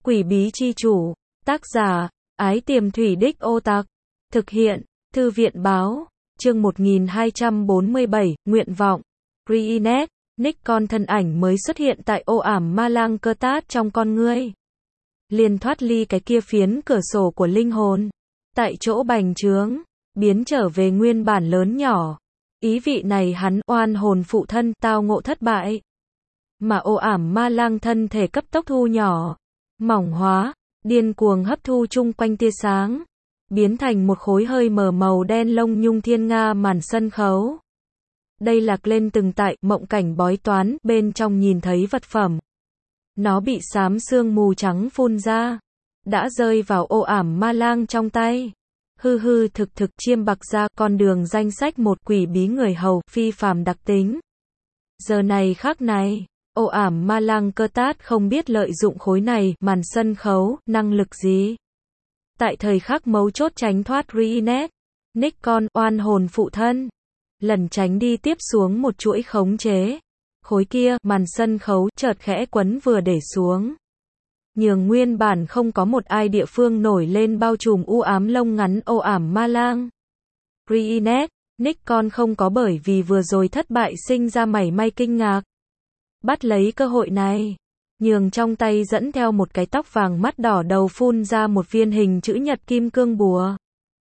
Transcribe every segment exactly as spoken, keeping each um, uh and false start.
Quỷ bí chi chủ. Tác giả, Ái Tiềm Thủy Đích Ô Tạc. Thực hiện, Thư viện báo. Chương một nghìn hai trăm bốn mươi bảy, Nguyện vọng. Reenact, Nikon thân ảnh mới xuất hiện tại ô ảm ma lang cơ tát trong con ngươi. Liền thoát ly cái kia phiến cửa sổ của linh hồn. Tại chỗ bành trướng, biến trở về nguyên bản lớn nhỏ. Ý vị này hắn oan hồn phụ thân tao ngộ thất bại. Mà ô ảm ma lang thân thể cấp tốc thu nhỏ, mỏng hóa, điên cuồng hấp thu chung quanh tia sáng, biến thành một khối hơi mờ màu đen lông nhung thiên nga màn sân khấu. Đây là lên từng tại mộng cảnh bói toán bên trong nhìn thấy vật phẩm. Nó bị xám sương mù trắng phun ra, đã rơi vào ô ảm ma lang trong tay. Hư hư thực thực chiêm bạc ra con đường danh sách một quỷ bí người hầu phi phàm đặc tính. Giờ này khắc này, ô ảm ma lang cơ tát không biết lợi dụng khối này màn sân khấu, năng lực gì. Tại thời khắc mấu chốt tránh thoát Reenact, Nikon oan hồn phụ thân, lần tránh đi tiếp xuống một chuỗi khống chế. Khối kia màn sân khấu chợt khẽ quấn vừa để xuống, nhường nguyên bản không có một ai địa phương nổi lên bao trùm u ám lông ngắn ô ảm ma lang. Reenact, Nikon không có bởi vì vừa rồi thất bại sinh ra mảy may kinh ngạc. Bắt lấy cơ hội này, nhường trong tay dẫn theo một cái tóc vàng mắt đỏ đầu phun ra một viên hình chữ nhật kim cương bùa.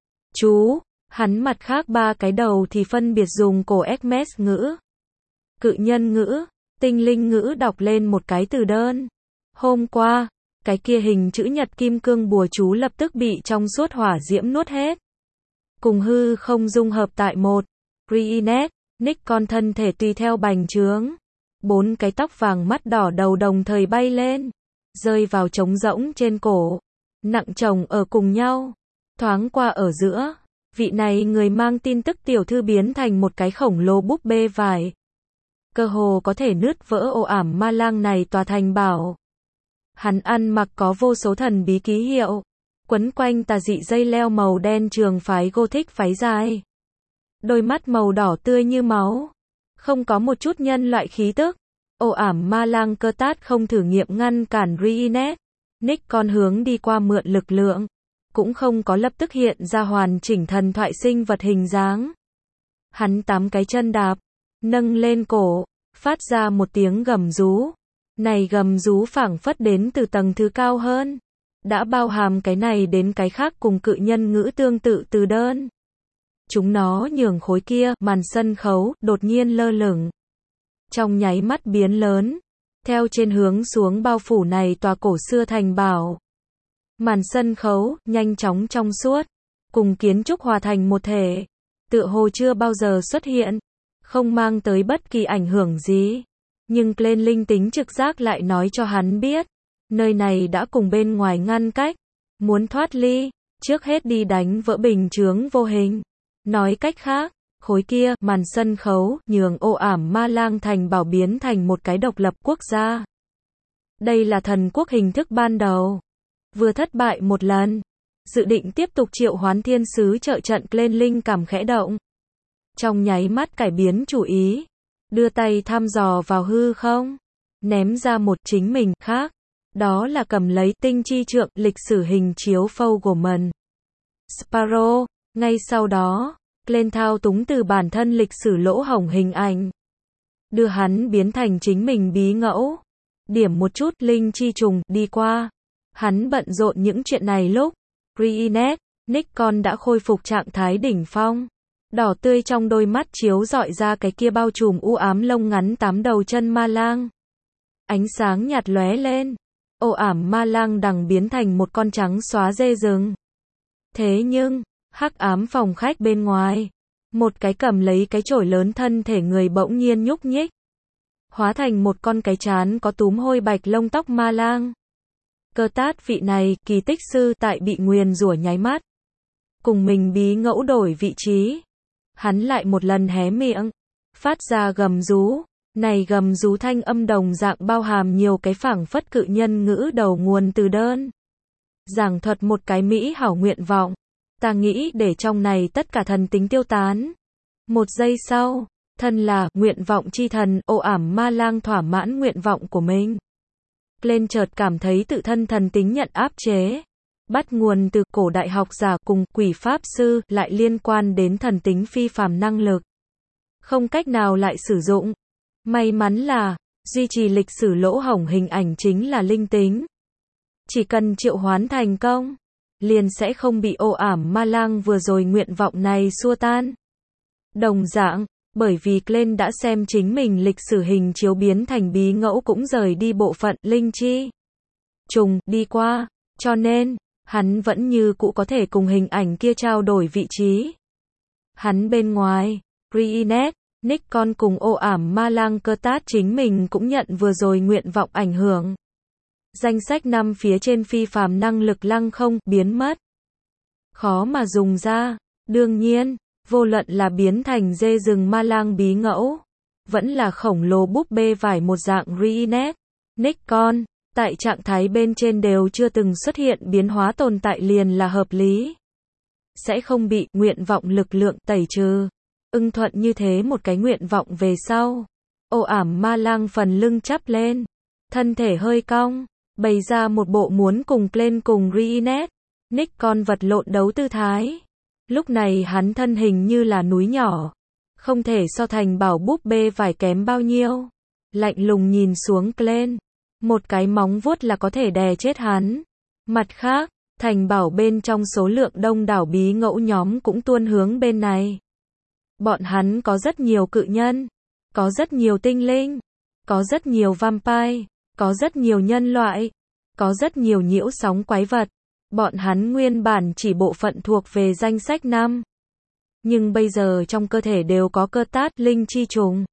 Chú, hắn mặt khác ba cái đầu thì phân biệt dùng cổ Hermes ngữ, cự nhân ngữ, tinh linh ngữ đọc lên một cái từ đơn. Hôm qua, cái kia hình chữ nhật kim cương bùa chú lập tức bị trong suốt hỏa diễm nuốt hết. Cùng hư không dung hợp tại một. Reenact, Nikon thân thể tùy theo bành trướng. Bốn cái tóc vàng mắt đỏ đầu đồng thời bay lên, rơi vào trống rỗng trên cổ, nặng chồng ở cùng nhau. Thoáng qua ở giữa, vị này người mang tin tức tiểu thư biến thành một cái khổng lồ búp bê vải. Cơ hồ có thể nứt vỡ ô ảm ma lang này tòa thành bảo. Hắn ăn mặc có vô số thần bí ký hiệu, quấn quanh tà dị dây leo màu đen trường phái Gothic váy dài. Đôi mắt màu đỏ tươi như máu, không có một chút nhân loại khí tức. Ô ảm ma lang cơ tát không thử nghiệm ngăn cản Reenact, Nikon hướng đi qua mượn lực lượng, cũng không có lập tức hiện ra hoàn chỉnh thần thoại sinh vật hình dáng. Hắn tám cái chân đạp, nâng lên cổ, phát ra một tiếng gầm rú. Này gầm rú phảng phất đến từ tầng thứ cao hơn, đã bao hàm cái này đến cái khác cùng cự nhân ngữ tương tự từ đơn. Chúng nó nhường khối kia màn sân khấu đột nhiên lơ lửng, trong nháy mắt biến lớn, theo trên hướng xuống bao phủ này tòa cổ xưa thành bảo. Màn sân khấu nhanh chóng trong suốt, cùng kiến trúc hòa thành một thể, tựa hồ chưa bao giờ xuất hiện, không mang tới bất kỳ ảnh hưởng gì. Nhưng lên linh tính trực giác lại nói cho hắn biết, nơi này đã cùng bên ngoài ngăn cách, muốn thoát ly, trước hết đi đánh vỡ bình chướng vô hình. Nói cách khác, khối kia màn sân khấu nhường ô ảm ma lang thành bảo biến thành một cái độc lập quốc gia. Đây là thần quốc hình thức ban đầu, vừa thất bại một lần, dự định tiếp tục triệu hoán thiên sứ trợ trận. Lên linh cảm khẽ động, trong nháy mắt cải biến chủ ý, đưa tay thăm dò vào hư không, ném ra một chính mình khác, đó là cầm lấy tinh chi trượng lịch sử hình chiếu Fogelman Sparrow. Ngay sau đó, lên thao túng từ bản thân lịch sử lỗ hổng hình ảnh, đưa hắn biến thành chính mình bí ngẫu, điểm một chút linh chi trùng đi qua. Hắn bận rộn những chuyện này lúc Reenact, Nikon đã khôi phục trạng thái đỉnh phong, đỏ tươi trong đôi mắt chiếu rọi ra cái kia bao trùm u ám lông ngắn tám đầu chân ma lang. Ánh sáng nhạt lóe lên, ô ảm ma lang đằng biến thành một con trắng xóa dê rừng. Thế nhưng, hắc ám phòng khách bên ngoài, một cái cầm lấy cái chổi lớn thân thể người bỗng nhiên nhúc nhích, hóa thành một con cái trán có túm hôi bạch lông tóc ma lang. Cơ tát vị này kỳ tích sư tại bị nguyền rủa nháy mắt, cùng mình bí ngẫu đổi vị trí, hắn lại một lần hé miệng, phát ra gầm rú. Này gầm rú thanh âm đồng dạng bao hàm nhiều cái phảng phất cự nhân ngữ đầu nguồn từ đơn, giảng thuật một cái mỹ hảo nguyện vọng. Ta nghĩ để trong này tất cả thần tính tiêu tán. Một giây sau, thân là nguyện vọng chi thần ô ảm ma lang thỏa mãn nguyện vọng của mình. Glenn chợt cảm thấy tự thân thần tính nhận áp chế. Bắt nguồn từ cổ đại học giả cùng quỷ pháp sư, lại liên quan đến thần tính phi phàm năng lực. Không cách nào lại sử dụng. May mắn là, duy trì lịch sử lỗ hổng hình ảnh chính là linh tính. Chỉ cần triệu hoán thành công, liền sẽ không bị ồ ảm ma lang vừa rồi nguyện vọng này xua tan. Đồng dạng, bởi vì Glenn đã xem chính mình lịch sử hình chiếu biến thành bí ngẫu cũng rời đi bộ phận linh chi trùng đi qua, cho nên, hắn vẫn như cũ có thể cùng hình ảnh kia trao đổi vị trí. Hắn bên ngoài, Reenact, Nikon cùng ồ ảm ma lang cơ tát chính mình cũng nhận vừa rồi nguyện vọng ảnh hưởng. Danh sách năm phía trên phi phàm năng lực lăng không biến mất. Khó mà dùng ra. Đương nhiên, vô luận là biến thành dê rừng ma lang bí ngẫu, vẫn là khổng lồ búp bê vải một dạng Reenact, Nikon, tại trạng thái bên trên đều chưa từng xuất hiện biến hóa tồn tại liền là hợp lý. Sẽ không bị nguyện vọng lực lượng tẩy trừ. Ưng thuận như thế một cái nguyện vọng về sau. Ồ ảm ma lang phần lưng chắp lên. Thân thể hơi cong. Bày ra một bộ muốn cùng Glenn cùng Reenact, Nikon vật lộn đấu tư thái. Lúc này hắn thân hình như là núi nhỏ. Không thể so thành bảo búp bê vải kém bao nhiêu. Lạnh lùng nhìn xuống Glenn. Một cái móng vuốt là có thể đè chết hắn. Mặt khác, thành bảo bên trong số lượng đông đảo bí ngẫu nhóm cũng tuôn hướng bên này. Bọn hắn có rất nhiều cự nhân. Có rất nhiều tinh linh. Có rất nhiều vampire. Có rất nhiều nhân loại. Có rất nhiều nhiễu sóng quái vật. Bọn hắn nguyên bản chỉ bộ phận thuộc về danh sách năm. Nhưng bây giờ trong cơ thể đều có cơ tát linh chi trùng.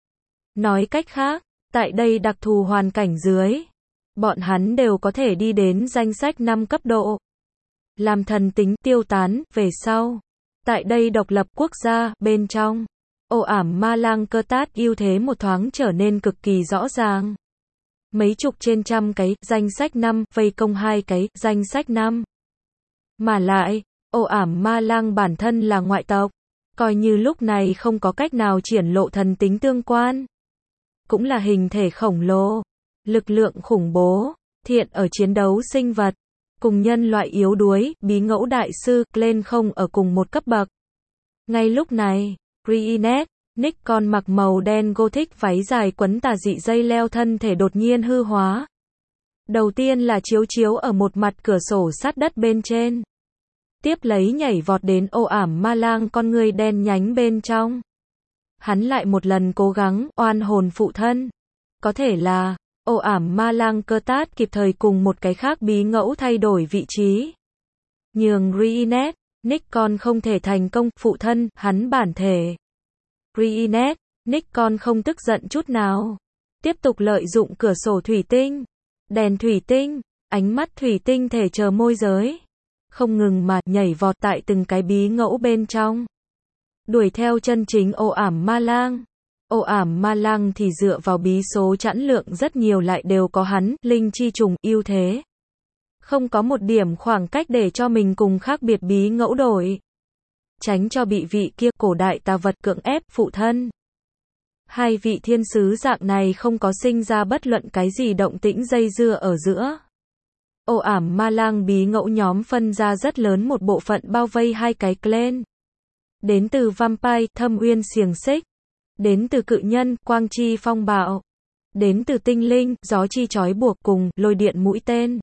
Nói cách khác, tại đây đặc thù hoàn cảnh dưới, bọn hắn đều có thể đi đến danh sách năm cấp độ. Làm thần tính tiêu tán, về sau. Tại đây độc lập quốc gia, bên trong. Ồ ảm ma lang cơ tát ưu thế một thoáng trở nên cực kỳ rõ ràng. Mấy chục trên trăm cái, danh sách năm, vây công hai cái, danh sách năm. Mà lại, ồ ảm ma lang bản thân là ngoại tộc. Coi như lúc này không có cách nào triển lộ thần tính tương quan. Cũng là hình thể khổng lồ. Lực lượng khủng bố. Thiện ở chiến đấu sinh vật. Cùng nhân loại yếu đuối, bí ngẫu đại sư, Glenn không ở cùng một cấp bậc. Ngay lúc này, Reenact, Nikon mặc màu đen gothic váy dài quấn tà dị dây leo thân thể đột nhiên hư hóa. Đầu tiên là chiếu chiếu ở một mặt cửa sổ sát đất bên trên. Tiếp lấy nhảy vọt đến ồ ảm ma lang con người đen nhánh bên trong. Hắn lại một lần cố gắng oan hồn phụ thân. Có thể là, ồ ảm ma lang cơ tát kịp thời cùng một cái khác bí ngẫu thay đổi vị trí. Nhường Reenact, Nikon không thể thành công phụ thân, hắn bản thể. Reenact, Nikon không tức giận chút nào. Tiếp tục lợi dụng cửa sổ thủy tinh, đèn thủy tinh, ánh mắt thủy tinh thể chờ môi giới. Không ngừng mà nhảy vọt tại từng cái bí ngẫu bên trong. Đuổi theo chân chính ồ ảm ma lang. Ồ ảm ma lang thì dựa vào bí số chẵn lượng rất nhiều lại đều có hắn, linh chi trùng, ưu thế. Không có một điểm khoảng cách để cho mình cùng khác biệt bí ngẫu đổi. Tránh cho bị vị kia cổ đại tà vật cưỡng ép phụ thân. Hai vị thiên sứ dạng này không có sinh ra bất luận cái gì động tĩnh dây dưa ở giữa. Ồ ảm ma lang bí ngẫu nhóm phân ra rất lớn một bộ phận bao vây hai cái Glenn. Đến từ vampire, thâm uyên xiềng xích. Đến từ cự nhân, quang chi phong bạo. Đến từ tinh linh, gió chi trói buộc cùng, lôi điện mũi tên.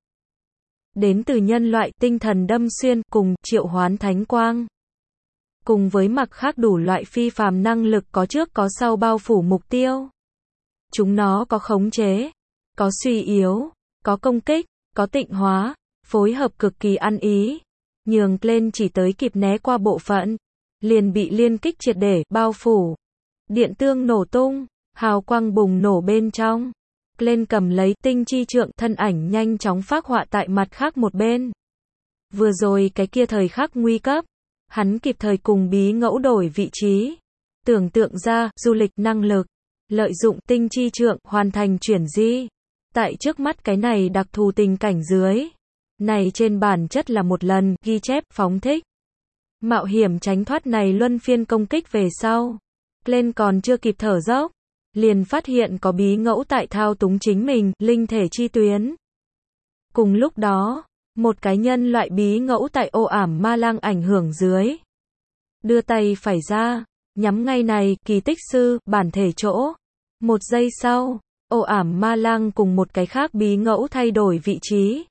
Đến từ nhân loại, tinh thần đâm xuyên cùng, triệu hoán thánh quang. Cùng với mặc khác đủ loại phi phàm năng lực có trước có sau bao phủ mục tiêu. Chúng nó có khống chế, có suy yếu, có công kích, có tịnh hóa, phối hợp cực kỳ ăn ý. Nhường Glenn chỉ tới kịp né qua bộ phận, liền bị liên kích triệt để bao phủ. Điện tương nổ tung, hào quang bùng nổ bên trong. Glenn cầm lấy tinh chi trượng, thân ảnh nhanh chóng phác họa tại mặt khác một bên. Vừa rồi cái kia thời khắc nguy cấp, hắn kịp thời cùng bí ngẫu đổi vị trí. Tưởng tượng ra, du lịch năng lực, lợi dụng tinh chi trượng, hoàn thành chuyển di. Tại trước mắt cái này đặc thù tình cảnh dưới. Này trên bản chất là một lần, ghi chép, phóng thích. Mạo hiểm tránh thoát này luân phiên công kích về sau. Glenn còn chưa kịp thở dốc. liền phát hiện có bí ngẫu tại thao túng chính mình, linh thể chi tuyến. Cùng lúc đó, một cái nhân loại bí ngẫu tại ô ảm ma lang ảnh hưởng dưới. Đưa tay phải ra, nhắm ngay này, kỳ tích sư, bản thể chỗ. Một giây sau, ô ảm ma lang cùng một cái khác bí ngẫu thay đổi vị trí.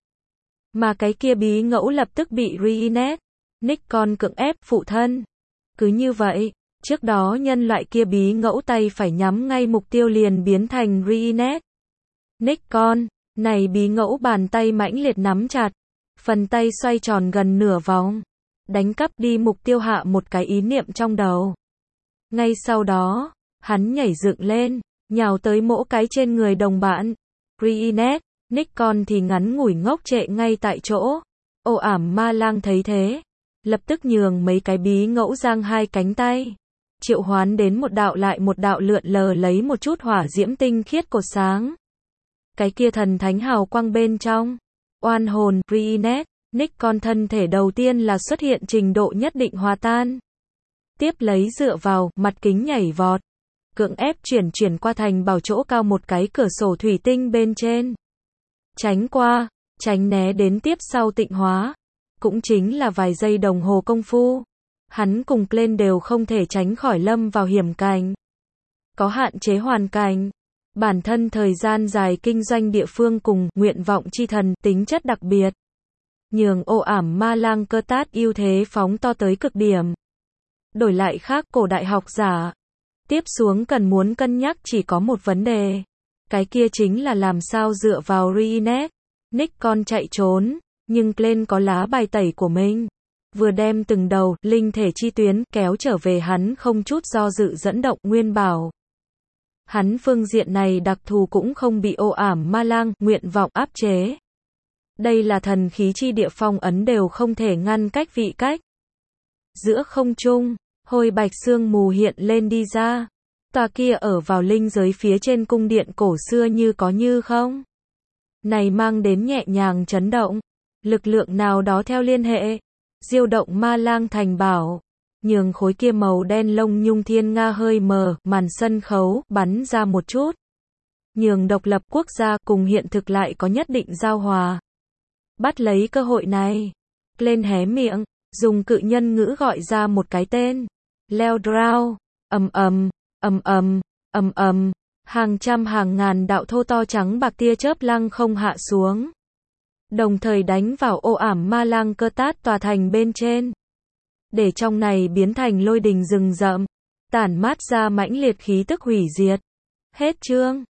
Mà cái kia bí ngẫu lập tức bị Reinette, Nikon cưỡng ép phụ thân. Cứ như vậy, trước đó nhân loại kia bí ngẫu tay phải nhắm ngay mục tiêu liền biến thành Reinette. Nikon, này bí ngẫu bàn tay mãnh liệt nắm chặt, phần tay xoay tròn gần nửa vòng, đánh cắp đi mục tiêu hạ một cái ý niệm trong đầu. Ngay sau đó, hắn nhảy dựng lên, nhào tới mỗ cái trên người đồng bạn. Reinette, Nikon thì ngắn ngủi ngốc trệ ngay tại chỗ. Ô ảm ma lang thấy thế, lập tức nhường mấy cái bí ngẫu giang hai cánh tay, triệu hoán đến một đạo lại một đạo lượn lờ lấy một chút hỏa diễm tinh khiết cột sáng. Cái kia thần thánh hào quang bên trong, oan hồn, Reinette, Nikon thân thể đầu tiên là xuất hiện trình độ nhất định hòa tan. Tiếp lấy dựa vào, mặt kính nhảy vọt, cưỡng ép chuyển chuyển qua thành bảo chỗ cao một cái cửa sổ thủy tinh bên trên. Tránh qua, tránh né đến tiếp sau tịnh hóa. Cũng chính là vài giây đồng hồ công phu. Hắn cùng Glenn đều không thể tránh khỏi lâm vào hiểm cảnh. Có hạn chế hoàn cảnh. Bản thân thời gian dài kinh doanh địa phương cùng nguyện vọng chi thần tính chất đặc biệt. Nhường ô ảm ma lang cơ tát ưu thế phóng to tới cực điểm. Đổi lại khác cổ đại học giả. Tiếp xuống cần muốn cân nhắc chỉ có một vấn đề. Cái kia chính là làm sao dựa vào Reinette, Nikon chạy trốn, nhưng Glenn có lá bài tẩy của mình. Vừa đem từng đầu, linh thể chi tuyến, kéo trở về hắn không chút do dự dẫn động nguyên bảo. Hắn phương diện này đặc thù cũng không bị ô ảm ma lang, nguyện vọng áp chế. Đây là thần khí chi địa phong ấn đều không thể ngăn cách vị cách. Giữa không trung, hôi bạch sương mù hiện lên đi ra. Tòa kia ở vào linh giới phía trên cung điện cổ xưa như có như không. Này mang đến nhẹ nhàng chấn động. Lực lượng nào đó theo liên hệ. Diêu động ma lang thành bảo. Nhường khối kia màu đen lông nhung thiên nga hơi mờ, màn sân khấu, bắn ra một chút. Nhường độc lập quốc gia cùng hiện thực lại có nhất định giao hòa. Bắt lấy cơ hội này. Lên hé miệng, dùng cự nhân ngữ gọi ra một cái tên. Leo Drow, ầm ầm, ầm ầm, ầm ầm, hàng trăm hàng ngàn đạo thô to trắng bạc tia chớp lăng không hạ xuống. Đồng thời đánh vào ô ảm ma lang cơ tát tòa thành bên trên. Để trong này biến thành lôi đình rừng rậm, tản mát ra mãnh liệt khí tức hủy diệt. Hết chương.